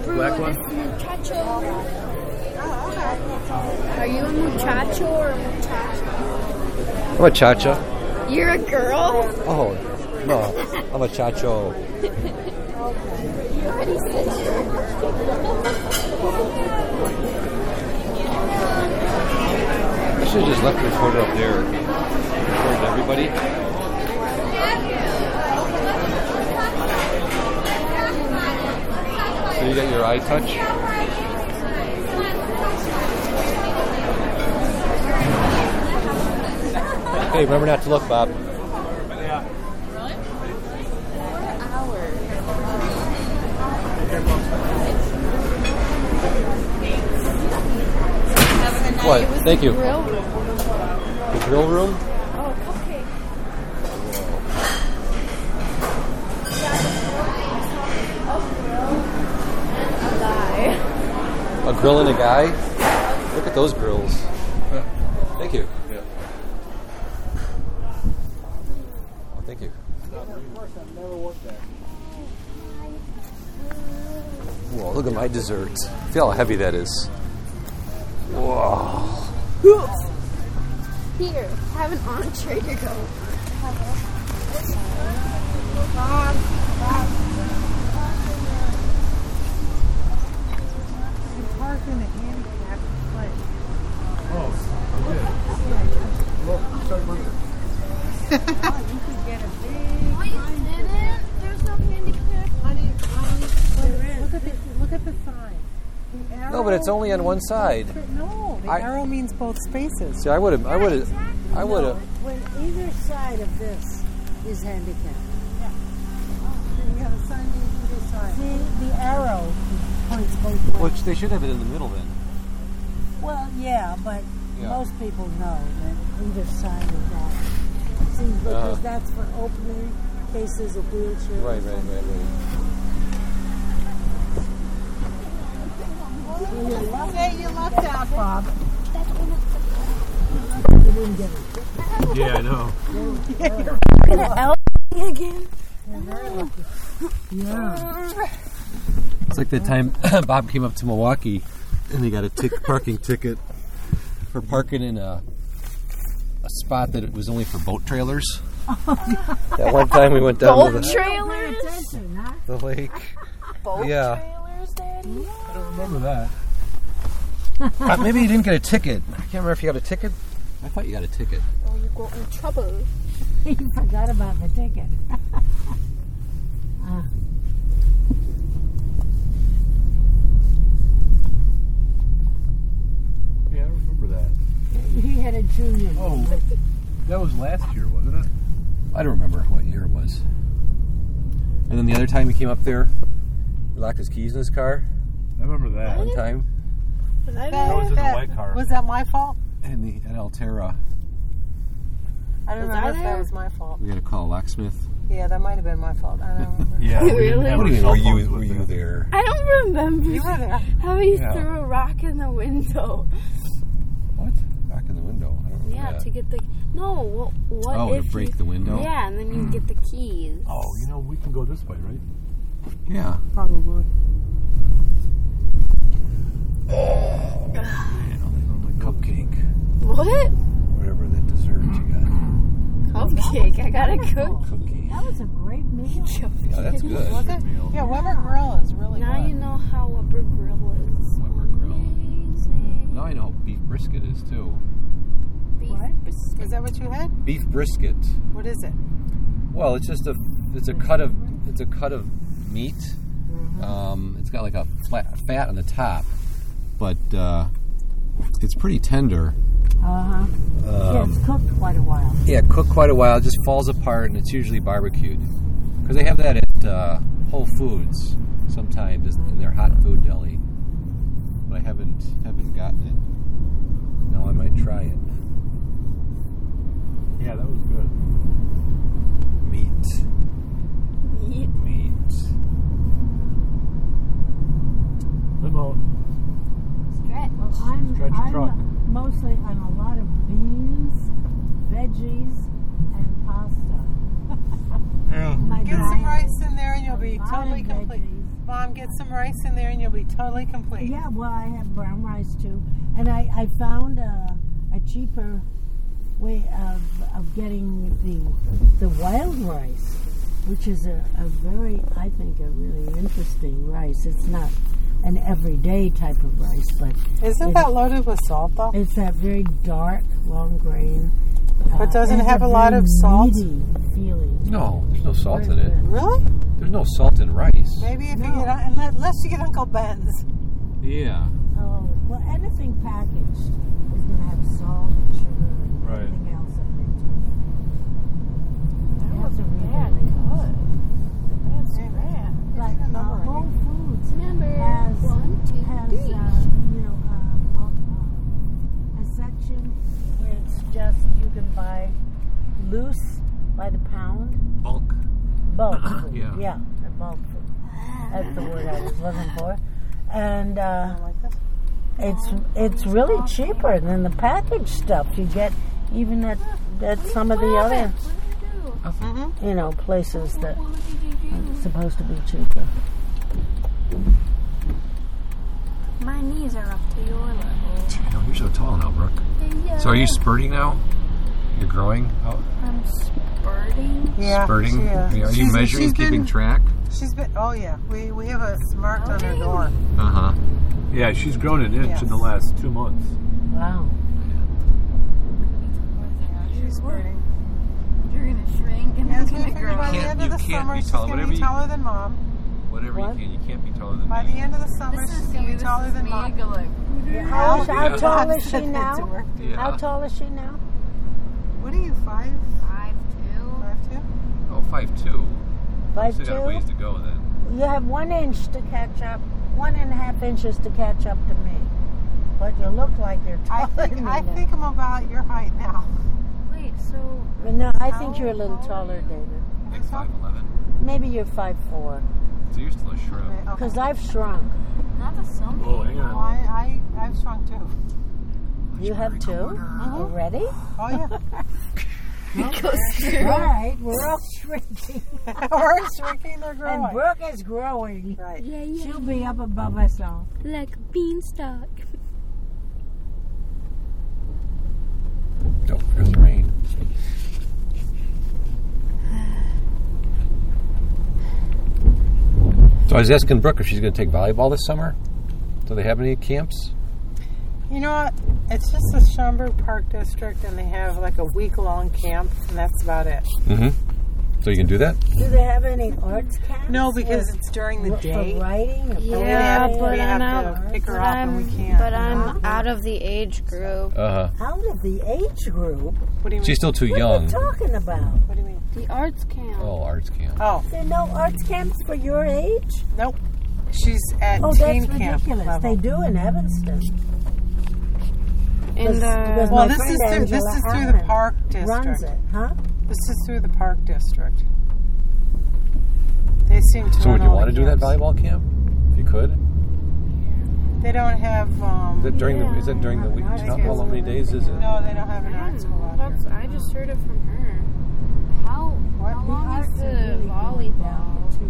Black one? Muchacho. Are you a muchacho or a muchacho? I'm a cha-cha. You're a girl? Oh, no. I'm a cha-cho. You already said you're a I should have just left the recorder up there. Recorded everybody. So you got your eye touch? Hey, remember not to look, Bob. What? Thank you. grill room. The grill room? Oh, cupcake. A grill and a guy? Look at those grills. Thank you. Oh, thank you. Whoa, look at my dessert. Feel how heavy that is. Whoa. Here, have an entree to go. Park in a handicapped place. Oh, okay. Well, sorry, You could get a big. Oh, you didn't? There's no handicap. Honey, look at the sign. The arrow No, but it's only on one side. No, the arrow means both spaces. See, I would have. When either side of this is handicapped. Yeah. Then you have a sign on either side. See, the arrow points both ways. Which they should have it in the middle then. Well, yeah, but Yeah. most people know that either side of that. See, because that's for opening cases of wheelchairs. Right. Hey, you lucked out, Bob. Yeah, I know. Gonna L again? Yeah. It's like the time Bob came up to Milwaukee and he got a parking ticket for parking in a spot that it was only for boat trailers. That one time we went down to Boat trailers? the lake. Boat Yeah. trailers, Daddy? I don't remember that. Maybe you didn't get a ticket. I can't remember if you got a ticket. I thought you got a ticket. Oh, you got in trouble. You forgot about the ticket. Yeah, I don't remember that. He had a junior. Oh, that was last year, wasn't it? I don't remember what year it was. And then the other time he came up there, he locked his keys in his car. I remember that. One time. That was in the white car. Was that my fault? And at Altera, I don't remember if that was my fault. we had to call a locksmith. Yeah, that might have been my fault. I don't remember. Yeah. we didn't Really? have What do you mean? cell Were phones you with it. there? I don't remember You were there. how he Yeah. threw a rock in the window. What? Knock in the window. I don't remember Yeah, that. to get the... No, what Oh, to if break you, the window? Yeah, and then you get the keys. Oh, we can go this way, right? Yeah. Probably. Cupcake. What? Whatever that dessert you Cupcake. I got a cook. got. Cookie. That was a great meal. Yeah, that's good. Was it? Yeah, Weber Grill is really Now good. you know how Weber Grill is. Weber Grill. Amazing. Now I know how beef brisket is too. Beef What? biscuit. Is that what you had? Beef brisket. What is it? Well, it's just a cut of meat. It's got like a fat on the top, but it's pretty tender. Yeah, it's cooked quite a while. Yeah, cooked quite a while. It just falls apart, and it's usually barbecued. Because they have that at Whole Foods sometimes in their hot food deli. But I haven't gotten it. Now I might try it. Yeah, that was good. Meat. Limo. Stretch. Well, I'm truck. mostly on a lot of beans, veggies, and pasta. Yeah. My Get some diet rice in there and you'll is be a lot totally of complete. veggies Mom, get some rice in there and you'll be totally complete. Yeah, well, I have brown rice too. And I found a cheaper way of getting the wild rice, which is a very, I think, a really interesting rice. It's not an everyday type of rice, but Isn't that loaded with salt, though? it's that very dark, long grain. But doesn't it and have a very lot of salt? meaty feeling. No, there's no salt Very in it. good. Really? There's no salt in rice. Maybe if No. you get, unless you get Uncle Ben's. Yeah. Oh, well, anything packaged is going to have salt and sugar and Right. everything else in it too. That That's was a bad really cut. That's bad. Like There's a number in Whole Foods Number has 1, 2, has 3. a section where it's just you can buy loose by the pound Bulk. bulk food. Yeah. The bulk food. That's the word I was looking for. And Like this? it's really cheaper than the packaged stuff you get even at some of the other places that are supposed to be cheaper. My knees are up to your level. Oh, you're so tall now, Brooke. So are you spurting now? You're growing out? I'm spurting. Yeah. Spurting? she is. Are you She's- measuring, she's keeping been- track? She's been, oh yeah. We have a marked on her door. Uh-huh. Yeah, she's grown an inch Yes. in the last 2 months. Wow. She's spurting. You're gonna shrink and Yeah, I'm so we gonna figure by grow. the end You of the can't summer, be she's tall, going to whatever be you- taller than Mom. Whatever What? you can. You can't be taller than By me. the end of the summer, This she's is going to you. be taller This is than me. Mom. Go like, How Yeah. tall is she Said that now? to her. Yeah. How tall is she now? What are you, 5'2"? 5'2". Oh, 5'2". Still got a ways 5'2"? to go then. You have 1 inch to catch up, 1.5 inches to catch up to me. But you look like you're taller than me I now. think I'm about your height now. Wait, so But no, I think you're a little taller, David. Like 5'11". Maybe you're 5'4". So you're still a shrub. Okay. Because I've shrunk. not the some Oh, hang Well, on. I've shrunk too. You have two already? Oh yeah. All right, we're all shrinking. We're shrinking or growing. And Brooke is growing. Right. yeah, She'll be up above us all. like a beanstalk. Oh, there's the rain. So I was asking Brooke if she's going to take volleyball this summer. Do they have any camps? You know what? It's just the Schaumburg Park District, and they have like a week-long camp, and that's about it. Mm-hmm. So you can do that? Do they have any arts camps? No, because it's during the day. For writing? Or Yeah, we but have I'm to out. pick her But up, and I'm, we can't. but I'm out of the age group. Uh-huh. Out of the age group? What do you mean? She's still too What young. are you talking about? What do you mean? The arts camp. Oh, arts camp. Oh, There are no arts camps for your age? nope. She's at Oh, teen that's camp ridiculous. level. They do in Evanston. And because Well, my this friend is through the Angela Park Allen runs District. it, huh? This is through the Park District. They seem to. So would run you all want to the do that camps. volleyball camp? If you could? They don't have. Is it during the week? How many days is it? No, they don't have an art school out here. I just heard it from her. How long is the volleyball?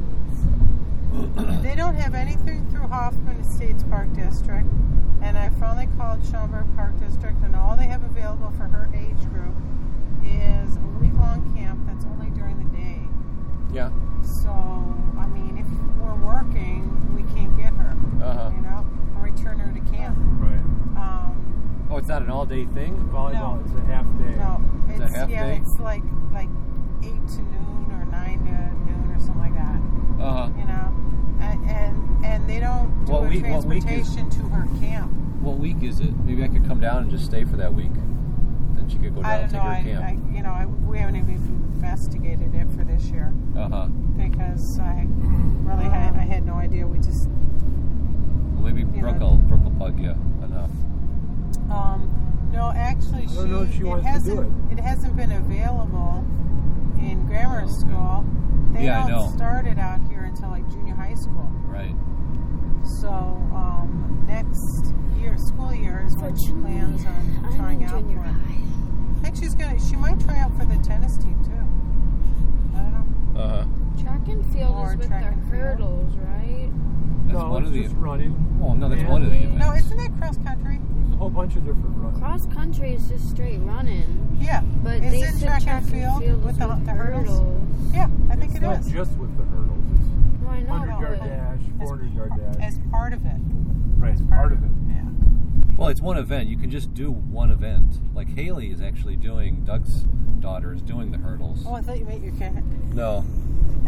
They don't have anything through Hoffman Estates Park District, and I finally called Schaumburg Park District, and all they have available for her age group is a week-long camp that's only during the day. Yeah. So, I mean, if we're working, we can't get her, Uh-huh. you know, or return her to camp. Right. Oh, it's not an all-day thing? Volleyball No. is a half day. No, It's a half day? it's like 8 to noon or 9 to noon or something like that. Uh-huh. You know, and they don't do What week is- transportation to her camp. What week is it? Maybe I could come down and just stay for that week. Then she could go I down don't and know. take her camp. We haven't even investigated it for this year Uh-huh. because I really had no idea. We just Well, maybe You Brooke know. will bug you enough. no, actually, I don't know if she wants to do it hasn't been available in grammar school. They Yeah, I know. don't start it out here until like junior high school. Right. So next school year is when she plans on I'm trying in out junior for it. high. I think she might try out for the tennis team too. I don't know. Uh-huh. Track and field Or is with track the and field. hurdles, right? That's No, one it's of the. just running. Oh no, that's And one of the events. No, isn't that cross country? There's a whole bunch of different runs. Cross country is just straight running. Yeah. But Is they it said track and field with the hurdles? Yeah, I think It's it not is. just with the hurdles. No, I It's know. 100-yard but- dash, 400-yard dash. As part of it. Right, part of it. Yeah. Well, it's one event. You can just do one event. Like Haley is actually doing. Doug's daughter is doing the hurdles. Oh, I thought you meant your cat. No. I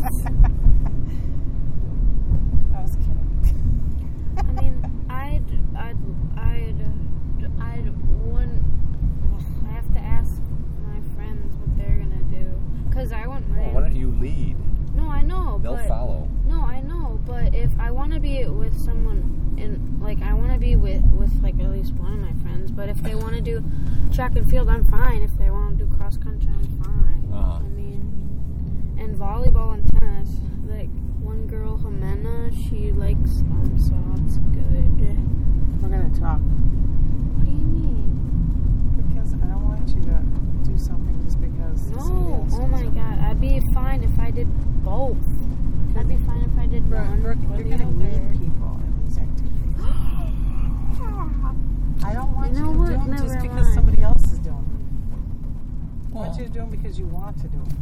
was kidding. I mean, I'd one. I have to ask my friends what they're gonna do, cause I want Well, mine. why don't you lead? No, I know. They'll but, follow. No, I know. But if I want to be with someone, like I want to be with like at least one of my friends. But if they want to do track and field, I'm fine. If they want to do cross country, I'm fine. Uh-huh. I mean, and volleyball and tennis. Like one girl, Jimena, she likes so it's good. We're going to talk. What do you mean? Because I don't want you to do something just because. somebody No. else Oh my does it. God, I'd be fine if I did both. I'd be fine if I did one Brooke, or you're the going to meet other. people in these activities. I don't want You know you to what? do them just Never because mind. somebody else is doing them. I Well, want you to do them because you want to do them.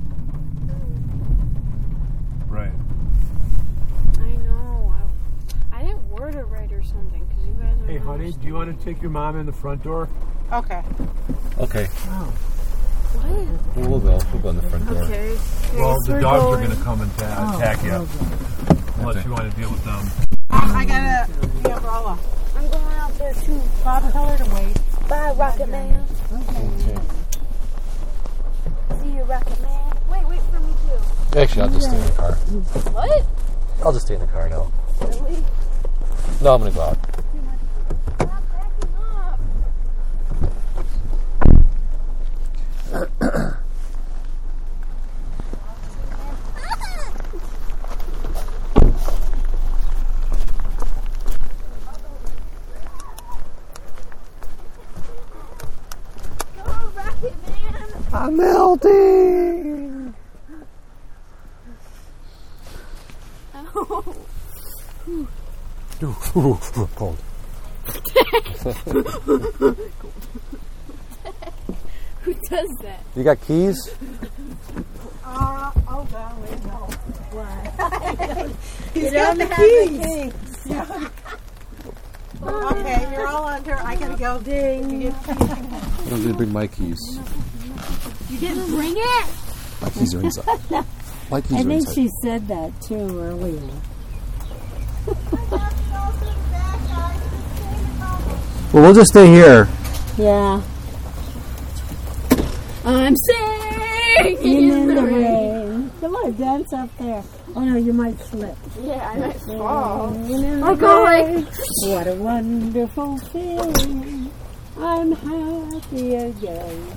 Right. I know. I didn't word it right or something because you guys are. Hey, honey, do you want to take your mom in the front door? Okay. okay. What? We'll go. We'll go in the front door. Okay. Well, the we're dogs are going. going to come and attack you. Unless you want to deal with them. I got the umbrella. I'm going out there too. Bob, tell her to wait. Bye, Rocket Man. Okay. See you, Rocket Man. Wait for me too. Actually, I'll just stay in the car. What? I'll just stay in the car now. Really? No, I'm gonna go out. Stop backing up. Go, Rocket Man. I'm melting. Oh. Cold. Who does that? You got keys? Oh, golly, no. You don't have the Okay, you're all under. I gotta go. Ding. I'm gonna bring my keys. You didn't bring it? My keys are inside. My keys I are think inside. she said that too earlier. Well, we'll just stay here. Yeah. I'm singing In the rain. Come on, dance up there. Oh no, you might slip. Yeah, I might fall. In I'll the go rain. What a wonderful feeling. I'm happy again.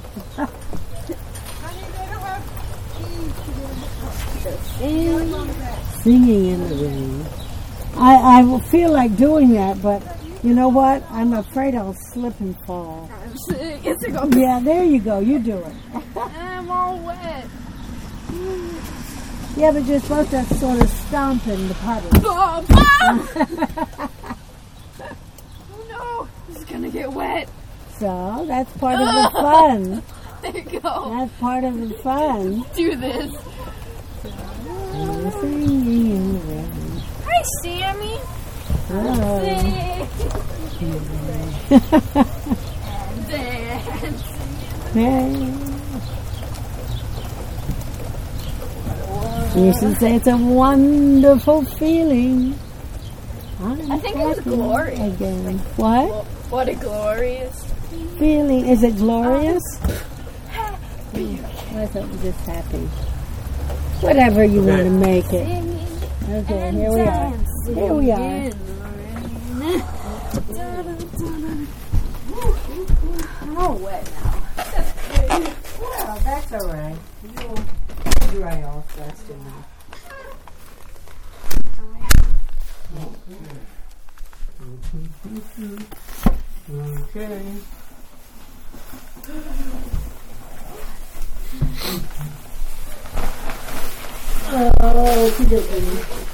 Singing in the rain. I will feel like doing that, but you know what? I'm afraid I'll slip and fall. I'm sick. It's a go. Yeah, there you go. You do it. I'm all wet. Yeah, but you're supposed to sort of stomp in the puddle. Oh, oh no, this is gonna get wet. So that's part of the fun. There you go. That's part of the fun. Do this. Singing in the rain. Hi, Sammy. Oh. Dance. Hey. You should say it's a wonderful feeling. I think it was glorious. Again. What? What a glorious. Feeling. Is it glorious? I thought it was just happy. Whatever you want to make it. Okay, here we are. Here we are. I'm all wet now. Well, that's all right. You'll dry off fast enough. Okay. Oh,